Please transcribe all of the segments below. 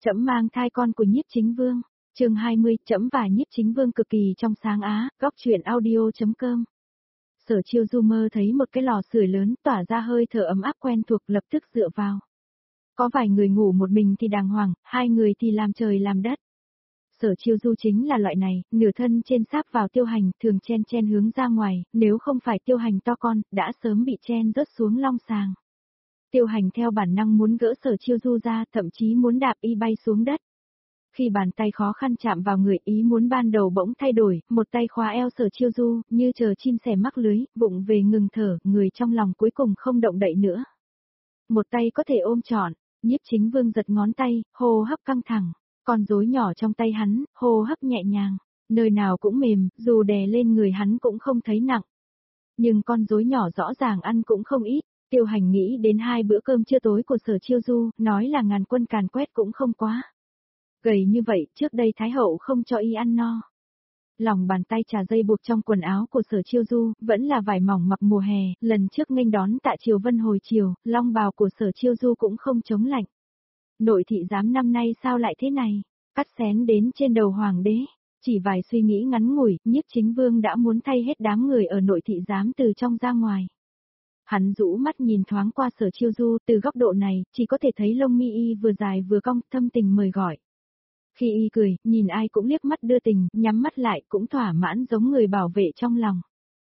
Trẫm mang thai con của Nhiếp Chính Vương. Chương 20, Trẫm và Nhiếp Chính Vương cực kỳ trong sáng á, góc truyện audio.com. Sở Chiêu Du mơ thấy một cái lò sưởi lớn tỏa ra hơi thở ấm áp quen thuộc, lập tức dựa vào. Có vài người ngủ một mình thì đàng hoàng, hai người thì làm trời làm đất. Sở Chiêu Du chính là loại này, nửa thân trên sáp vào Tiêu Hành, thường chen hướng ra ngoài, nếu không phải Tiêu Hành to con, đã sớm bị chen rớt xuống long sàng. Tiêu Hành theo bản năng muốn gỡ Sở Chiêu Du ra, thậm chí muốn đạp y bay xuống đất. Khi bàn tay khó khăn chạm vào người, ý muốn ban đầu bỗng thay đổi, một tay khóa eo Sở Chiêu Du, như chờ chim sẻ mắc lưới, vụng về ngừng thở, người trong lòng cuối cùng không động đậy nữa. Một tay có thể ôm trọn, Nhiếp Chính Vương giật ngón tay, hô hấp căng thẳng, con rối nhỏ trong tay hắn, hô hấp nhẹ nhàng, nơi nào cũng mềm, dù đè lên người hắn cũng không thấy nặng. Nhưng con rối nhỏ rõ ràng ăn cũng không ít. Tiêu Hành nghĩ đến 2 bữa cơm trưa tối của Sở Chiêu Du, nói là ngàn quân càn quét cũng không quá. Gầy như vậy, trước đây Thái Hậu không cho y ăn no. Lòng bàn tay trà dây buộc trong quần áo của Sở Chiêu Du, vẫn là vải mỏng mặc mùa hè, lần trước nghênh đón Tạ Triều Vân hồi chiều, long bào của Sở Chiêu Du cũng không chống lạnh. Nội thị giám năm nay sao lại thế này, cắt xén đến trên đầu hoàng đế. Chỉ vài suy nghĩ ngắn ngủi, Nhiếp Chính Vương đã muốn thay hết đám người ở nội thị giám từ trong ra ngoài. Hắn rũ mắt nhìn thoáng qua Sở Chiêu Du, từ góc độ này, chỉ có thể thấy lông mi y vừa dài vừa cong, thâm tình mời gọi. Khi y cười, nhìn ai cũng liếc mắt đưa tình, nhắm mắt lại cũng thỏa mãn giống người bảo vệ trong lòng.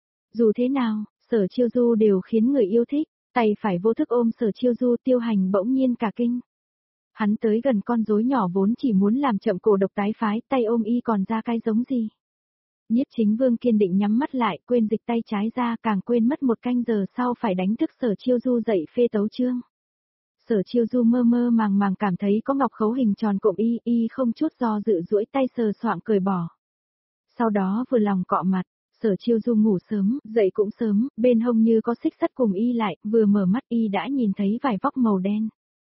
Dù thế nào, Sở Chiêu Du đều khiến người yêu thích, tay phải vô thức ôm Sở Chiêu Du, Tiêu Hành bỗng nhiên cả kinh. Hắn tới gần con rối nhỏ vốn chỉ muốn làm chậm cổ độc tái phái, tay ôm y còn ra cái giống gì. Nhiếp Chính Vương kiên định nhắm mắt lại, quên dịch tay trái ra, càng quên mất một canh giờ sau phải đánh thức Sở Chiêu Du dậy phê tấu chương. Sở Chiêu Du mơ mơ màng cảm thấy có ngọc khấu hình tròn cộm y không chút do dự duỗi tay sờ soạng cởi bỏ. Sau đó vừa lòng cọ mặt, Sở Chiêu Du ngủ sớm, dậy cũng sớm, bên hông như có xích sắt cùng y lại, vừa mở mắt y đã nhìn thấy vải vóc màu đen.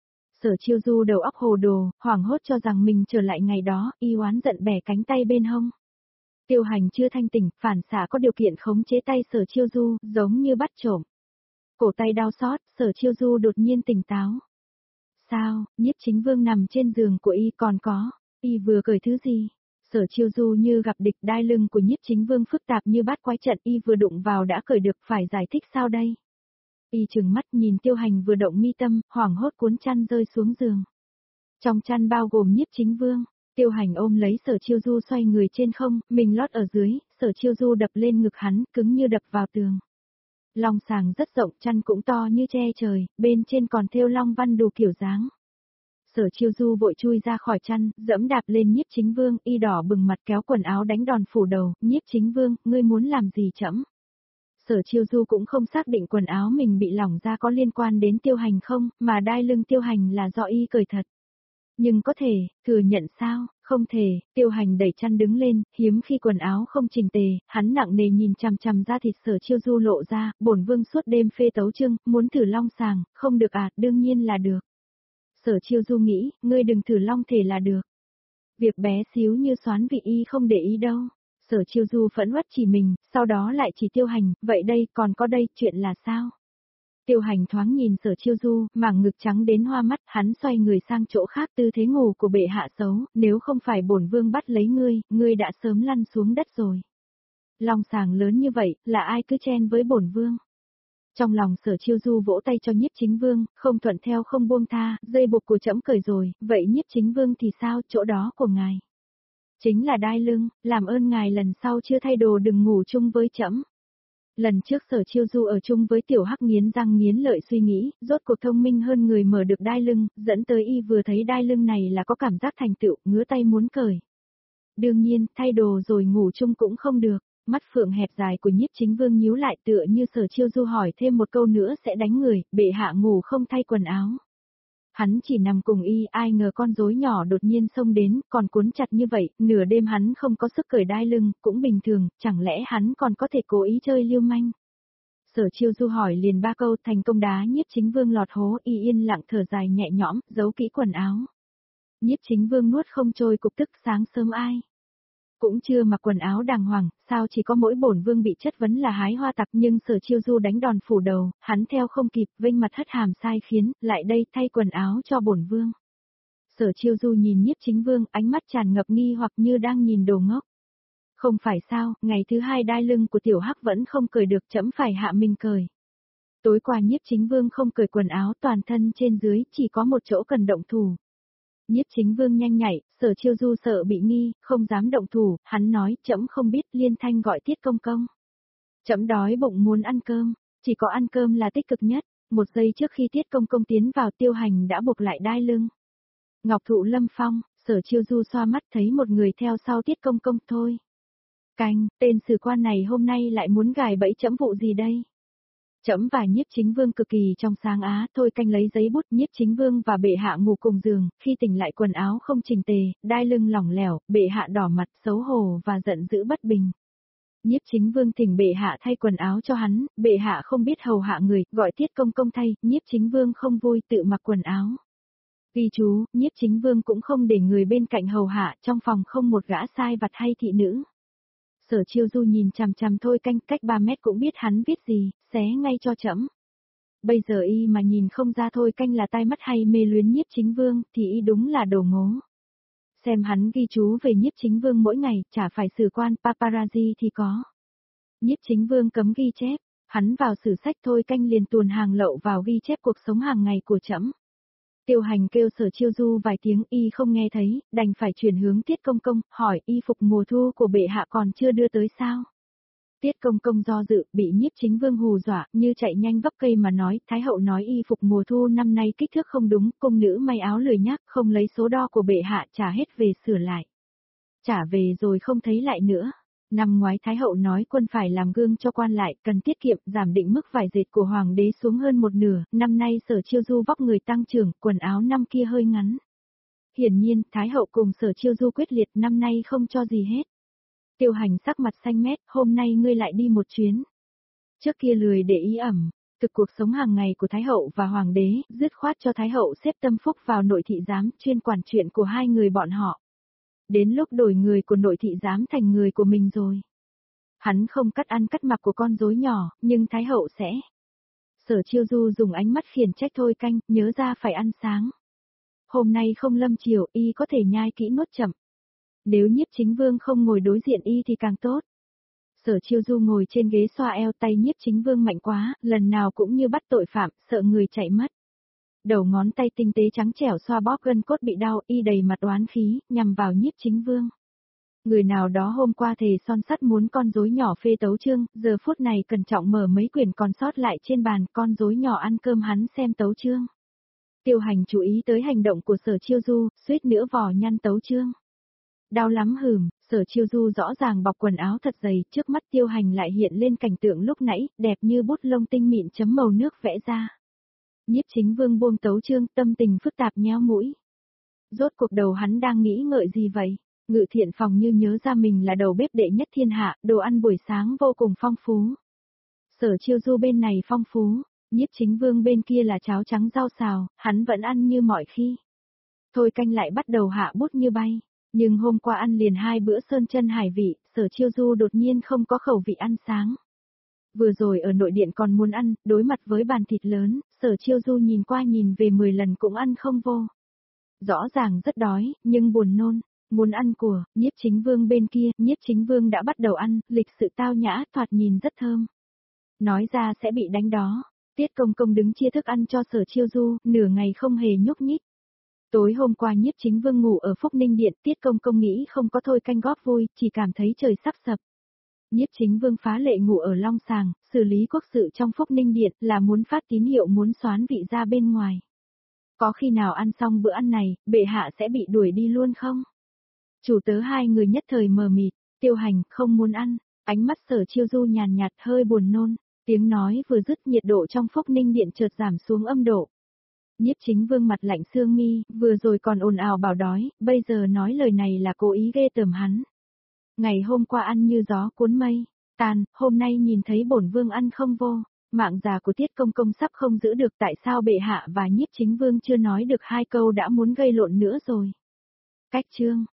Sở Chiêu Du đầu óc hồ đồ, hoảng hốt cho rằng mình trở lại ngày đó, y oán giận bẻ cánh tay bên hông. Tiêu Hành chưa thanh tỉnh, phản xạ có điều kiện khống chế tay Sở Chiêu Du, giống như bắt trộm. Cổ tay đau xót, Sở Chiêu Du đột nhiên tỉnh táo. Sao, Nhiếp Chính Vương nằm trên giường của y còn có, y vừa cởi thứ gì? Sở Chiêu Du như gặp địch, đai lưng của Nhiếp Chính Vương phức tạp như bát quái trận, y vừa đụng vào đã cởi được, phải giải thích sao đây? Y trừng mắt nhìn Tiêu Hành vừa động mi tâm, hoảng hốt cuốn chăn rơi xuống giường. Trong chăn bao gồm Nhiếp Chính Vương. Tiêu Hành ôm lấy Sở Chiêu Du xoay người trên không, mình lót ở dưới, Sở Chiêu Du đập lên ngực hắn, cứng như đập vào tường. Long sàng rất rộng, chăn cũng to như che trời, bên trên còn thêu long văn đủ kiểu dáng. Sở Chiêu Du vội chui ra khỏi chăn, dẫm đạp lên Nhiếp Chính Vương, y đỏ bừng mặt kéo quần áo đánh đòn phủ đầu, Nhiếp Chính Vương, ngươi muốn làm gì trẫm? Sở Chiêu Du cũng không xác định quần áo mình bị lỏng ra có liên quan đến Tiêu Hành không, mà đai lưng Tiêu Hành là do y cởi thật. Nhưng có thể, thừa nhận sao, không thể, Tiêu Hành đẩy chăn đứng lên, hiếm khi quần áo không chỉnh tề, hắn nặng nề nhìn chằm chằm ra thịt Sở Chiêu Du lộ ra, bổn vương suốt đêm phê tấu chương, muốn thử long sàng, không được à, đương nhiên là được. Sở Chiêu Du nghĩ, ngươi đừng thử long thể là được. Việc bé xíu như xoán vị y không để ý đâu. Sở Chiêu Du phẫn uất chỉ mình, sau đó lại chỉ Tiêu Hành, vậy đây, còn có đây, chuyện là sao? Tiêu Hành thoáng nhìn Sở Chiêu Du, mảng ngực trắng đến hoa mắt, hắn xoay người sang chỗ khác, tư thế ngủ của bệ hạ xấu, nếu không phải bổn vương bắt lấy ngươi đã sớm lăn xuống đất rồi. Long sàng lớn như vậy, là ai cứ chen với bổn vương? Trong lòng Sở Chiêu Du vỗ tay cho Nhiếp Chính Vương, không thuận theo không buông tha, dây buộc của trẫm cởi rồi, vậy Nhiếp Chính Vương thì sao, chỗ đó của ngài? Chính là đai lưng, làm ơn ngài lần sau chưa thay đồ đừng ngủ chung với trẫm. Lần trước Sở Chiêu Du ở chung với Tiểu Hắc nghiến răng nghiến lợi suy nghĩ, rốt cuộc thông minh hơn người mở được đai lưng, dẫn tới y vừa thấy đai lưng này là có cảm giác thành tựu, ngứa tay muốn cởi. Đương nhiên, thay đồ rồi ngủ chung cũng không được, mắt phượng hẹp dài của Nhiếp Chính Vương nhíu lại tựa như Sở Chiêu Du hỏi thêm một câu nữa sẽ đánh người, bệ hạ ngủ không thay quần áo. Hắn chỉ nằm cùng y, ai ngờ con rối nhỏ đột nhiên xông đến, còn cuốn chặt như vậy, nửa đêm hắn không có sức cởi đai lưng, cũng bình thường, chẳng lẽ hắn còn có thể cố ý chơi lưu manh. Sở Chiêu Du hỏi liền 3 câu, thành công đá Nhiếp Chính Vương lọt hố, y yên lặng thở dài nhẹ nhõm, giấu kỹ quần áo. Nhiếp Chính Vương nuốt không trôi cục tức, sáng sớm ai cũng chưa mặc quần áo đàng hoàng, sao chỉ có mỗi bổn vương bị chất vấn là hái hoa tặc, nhưng Sở Chiêu Du đánh đòn phủ đầu, hắn theo không kịp, vênh mặt hất hàm sai khiến, lại đây thay quần áo cho bổn vương. Sở Chiêu Du nhìn Nhiếp Chính Vương, ánh mắt tràn ngập nghi hoặc như đang nhìn đồ ngốc. Không phải sao, ngày thứ hai đai lưng của Tiểu Hắc vẫn không cởi được, trẫm phải hạ mình cởi. Tối qua Nhiếp Chính Vương không cởi quần áo, toàn thân trên dưới chỉ có một chỗ cần động thủ. Nhiếp Chính Vương nhanh nhảy, Sở Chiêu Du sợ bị nghi, không dám động thủ, hắn nói, trẫm không biết, liên thanh gọi Tiết Công Công. Trẫm đói bụng muốn ăn cơm, chỉ có ăn cơm là tích cực nhất. Một giây trước khi Tiết Công Công tiến vào, Tiêu Hành đã buộc lại đai lưng. Ngọc Thụ Lâm Phong, Sở Chiêu Du xoa mắt thấy một người theo sau Tiết Công Công thôi. Canh, tên sử quan này hôm nay lại muốn gài bẫy trẫm vụ gì đây? Trẫm và Nhiếp Chính Vương cực kỳ trong sáng á, thôi canh lấy giấy bút. Nhiếp Chính Vương và bệ hạ ngủ cùng giường, khi tỉnh lại quần áo không chỉnh tề, đai lưng lỏng lẻo, bệ hạ đỏ mặt xấu hổ và giận dữ bất bình. Nhiếp Chính Vương thỉnh bệ hạ thay quần áo cho hắn, bệ hạ không biết hầu hạ người, gọi Tiết Công Công thay, Nhiếp Chính Vương không vui tự mặc quần áo. Ghi chú, Nhiếp Chính Vương cũng không để người bên cạnh hầu hạ, trong phòng không một gã sai vặt hay thị nữ. Sở Chiêu Du nhìn chằm chằm thôi canh, cách 3 mét cũng biết hắn viết gì, xé ngay cho trẫm. Bây giờ y mà nhìn không ra thôi canh là tai mắt hay mê luyến Nhiếp Chính Vương, thì y đúng là đồ ngố. Xem hắn ghi chú về Nhiếp Chính Vương mỗi ngày, chả phải sử quan paparazzi thì có. Nhiếp Chính Vương cấm ghi chép, hắn vào sử sách thôi canh liền tuồn hàng lậu vào ghi chép cuộc sống hàng ngày của trẫm. Tiêu Hành kêu Sở Chiêu Du vài tiếng y không nghe thấy, đành phải chuyển hướng Tiết Công Công, hỏi y phục mùa thu của bệ hạ còn chưa đưa tới sao? Tiết Công Công do dự, bị Nhiếp Chính Vương hù dọa, như chạy nhanh vấp cây mà nói, Thái hậu nói y phục mùa thu năm nay kích thước không đúng, cung nữ may áo lười nhác, không lấy số đo của bệ hạ, trả hết về sửa lại. Trả về rồi không thấy lại nữa. Năm ngoái Thái hậu nói quân phải làm gương cho quan lại, cần tiết kiệm, giảm định mức vải dệt của hoàng đế xuống hơn một nửa, năm nay Sở Chiêu Du vóc người tăng trưởng, quần áo năm kia hơi ngắn. Hiển nhiên, Thái hậu cùng Sở Chiêu Du quyết liệt, năm nay không cho gì hết. Tiêu Hành sắc mặt xanh mét, hôm nay ngươi lại đi một chuyến. Trước kia lười để ý ẩm, thực cuộc sống hàng ngày của Thái hậu và hoàng đế, dứt khoát cho Thái hậu xếp Tâm Phúc vào nội thị giám, chuyên quản chuyện của hai người bọn họ. Đến lúc đổi người của nội thị giám thành người của mình rồi. Hắn không cắt ăn cắt mặc của con rối nhỏ, nhưng Thái hậu sẽ. Sở Chiêu Du dùng ánh mắt khiển trách thôi canh, nhớ ra phải ăn sáng. Hôm nay không lâm chiều, y có thể nhai kỹ nuốt chậm. Nếu Nhiếp Chính Vương không ngồi đối diện y thì càng tốt. Sở Chiêu Du ngồi trên ghế xoa eo, tay Nhiếp Chính Vương mạnh quá, lần nào cũng như bắt tội phạm, sợ người chạy mất. Đầu ngón tay tinh tế trắng trẻo xoa bóp gân cốt bị đau, y đầy mặt oán khí, nhằm vào Nhiếp Chính Vương. Người nào đó hôm qua thề son sắt muốn con rối nhỏ phê tấu chương, giờ phút này cẩn trọng mở mấy quyển còn sót lại trên bàn, con rối nhỏ ăn cơm hắn xem tấu chương. Tiêu Hành chú ý tới hành động của Sở Chiêu Du, suýt nữa vò nhăn tấu chương. Đau lắm hửm, Sở Chiêu Du rõ ràng bọc quần áo thật dày, trước mắt Tiêu Hành lại hiện lên cảnh tượng lúc nãy, đẹp như bút lông tinh mịn chấm màu nước vẽ ra. Nhiếp Chính Vương buông tấu chương, tâm tình phức tạp nhéo mũi. Rốt cuộc đầu hắn đang nghĩ ngợi gì vậy? Ngự Thiện Phòng như nhớ ra mình là đầu bếp đệ nhất thiên hạ, đồ ăn buổi sáng vô cùng phong phú. Sở Chiêu Du bên này phong phú, Nhiếp Chính Vương bên kia là cháo trắng rau xào, hắn vẫn ăn như mọi khi. Thôi canh lại bắt đầu hạ bút như bay, nhưng hôm qua ăn liền 2 bữa sơn chân hải vị, Sở Chiêu Du đột nhiên không có khẩu vị ăn sáng. Vừa rồi ở nội điện còn muốn ăn, đối mặt với bàn thịt lớn, Sở Chiêu Du nhìn qua nhìn về 10 lần cũng ăn không vô. Rõ ràng rất đói, nhưng buồn nôn, muốn ăn của, Nhiếp Chính Vương bên kia, Nhiếp Chính Vương đã bắt đầu ăn, lịch sự tao nhã, thoạt nhìn rất thơm. Nói ra sẽ bị đánh đó. Tiết Công Công đứng chia thức ăn cho Sở Chiêu Du, nửa ngày không hề nhúc nhích. Tối hôm qua Nhiếp Chính Vương ngủ ở Phúc Ninh Điện, Tiết Công Công nghĩ không có thôi canh góp vui, chỉ cảm thấy trời sắp sập. Nhiếp Chính Vương phá lệ ngủ ở Long Sàng, xử lý quốc sự trong Phúc Ninh Điện là muốn phát tín hiệu muốn xoán vị ra bên ngoài. Có khi nào ăn xong bữa ăn này, bệ hạ sẽ bị đuổi đi luôn không? Chủ tớ hai người nhất thời mờ mịt, Tiêu Hành không muốn ăn, ánh mắt Sở Chiêu Du nhàn nhạt hơi buồn nôn, tiếng nói vừa dứt nhiệt độ trong Phúc Ninh Điện chợt giảm xuống âm độ. Nhiếp Chính Vương mặt lạnh sương mi, vừa rồi còn ồn ào bảo đói, bây giờ nói lời này là cố ý ghê tởm hắn. Ngày hôm qua ăn như gió cuốn mây, tàn, hôm nay nhìn thấy bổn vương ăn không vô, mạng già của Tiết Công Công sắp không giữ được, tại sao bệ hạ và Nhiếp Chính Vương chưa nói được 2 câu đã muốn gây lộn nữa rồi. Cách chương